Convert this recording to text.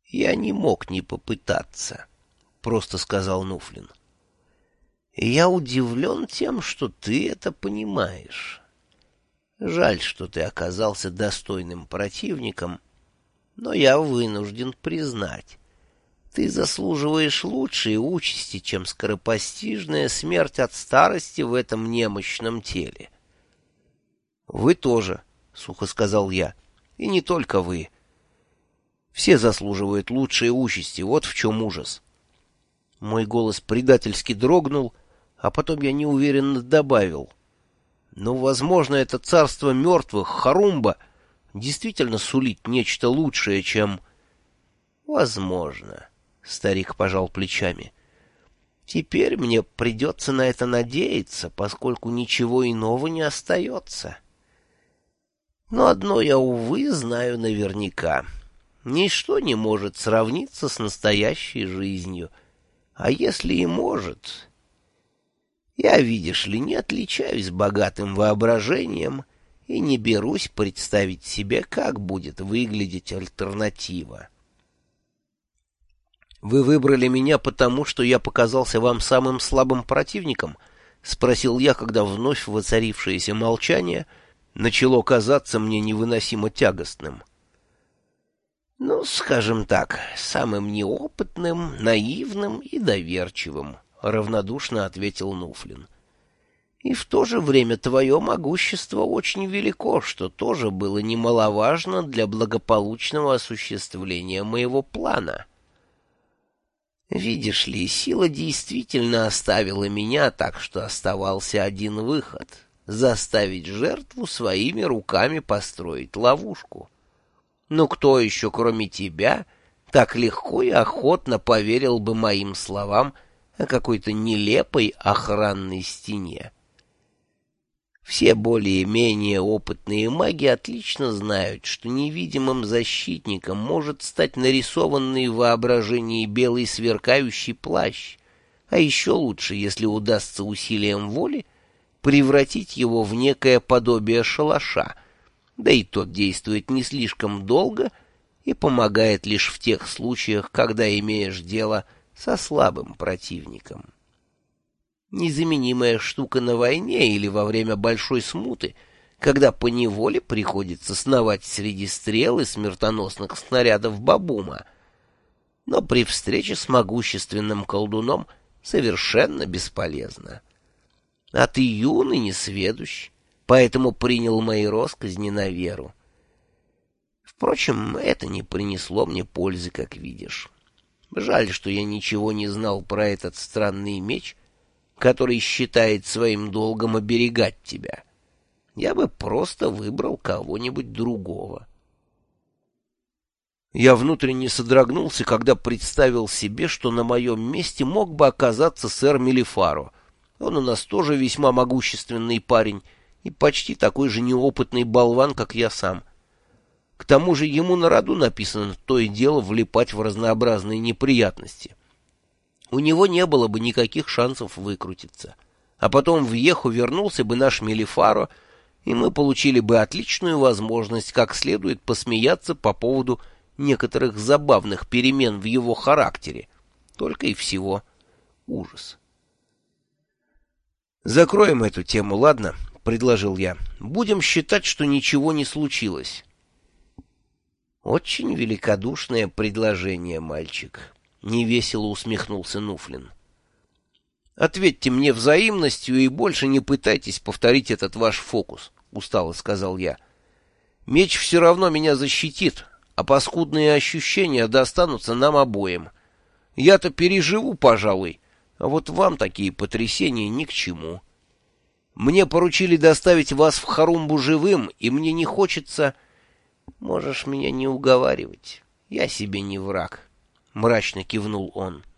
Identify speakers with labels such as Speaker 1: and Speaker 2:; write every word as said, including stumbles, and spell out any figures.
Speaker 1: Я не мог не попытаться, — просто сказал Нуфлин. Я удивлен тем, что ты это понимаешь. Жаль, что ты оказался достойным противником, но я вынужден признать, ты заслуживаешь лучшей участи, чем скоропостижная смерть от старости в этом немощном теле. — Вы тоже, — сухо сказал я, — и не только вы. Все заслуживают лучшей участи, вот в чем ужас. Мой голос предательски дрогнул, а потом я неуверенно добавил. Но, возможно, это царство мертвых, Харумба, действительно сулит нечто лучшее, чем... Возможно, — старик пожал плечами. Теперь мне придется на это надеяться, поскольку ничего иного не остается. Но одно я, увы, знаю наверняка. Ничто не может сравниться с настоящей жизнью. А если и может... Я, видишь ли, не отличаюсь богатым воображением и не берусь представить себе, как будет выглядеть альтернатива. — Вы выбрали меня потому, что я показался вам самым слабым противником? — спросил я, когда вновь воцарившееся молчание начало казаться мне невыносимо тягостным. — Ну, скажем так, самым неопытным, наивным и доверчивым, — равнодушно ответил Нуфлин. — И в то же время твое могущество очень велико, что тоже было немаловажно для благополучного осуществления моего плана. Видишь ли, сила действительно оставила меня, так что оставался один выход — заставить жертву своими руками построить ловушку. Но кто еще, кроме тебя, так легко и охотно поверил бы моим словам о какой-то нелепой охранной стене? Все более-менее опытные маги отлично знают, что невидимым защитником может стать нарисованный в воображении белый сверкающий плащ, а еще лучше, если удастся усилием воли превратить его в некое подобие шалаша, да и тот действует не слишком долго и помогает лишь в тех случаях, когда имеешь дело со слабым противником. Незаменимая штука на войне или во время большой смуты, когда поневоле приходится сновать среди стрел и смертоносных снарядов бабума, но при встрече с могущественным колдуном совершенно бесполезна. А ты юн и несведущ, поэтому принял мои росказни на веру. Впрочем, это не принесло мне пользы, как видишь. Жаль, что я ничего не знал про этот странный меч, который считает своим долгом оберегать тебя. Я бы просто выбрал кого-нибудь другого. Я внутренне содрогнулся, когда представил себе, что на моем месте мог бы оказаться сэр Мелифаро. Он у нас тоже весьма могущественный парень и почти такой же неопытный болван, как я сам. К тому же ему на роду написано то и дело влипать в разнообразные неприятности. У него не было бы никаких шансов выкрутиться. А потом в Еху вернулся бы наш Мелифаро, и мы получили бы отличную возможность как следует посмеяться по поводу некоторых забавных перемен в его характере. Только и всего. Ужас. «Закроем эту тему, ладно?» — предложил я. «Будем считать, что ничего не случилось». «Очень великодушное предложение, мальчик», — невесело усмехнулся Нуфлин. «Ответьте мне взаимностью и больше не пытайтесь повторить этот ваш фокус», — устало сказал я. «Меч все равно меня защитит, а паскудные ощущения достанутся нам обоим. Я-то переживу, пожалуй, а вот вам такие потрясения ни к чему. Мне поручили доставить вас в Харумбу живым, и мне не хочется...» «Можешь меня не уговаривать, я себе не враг», — мрачно кивнул он.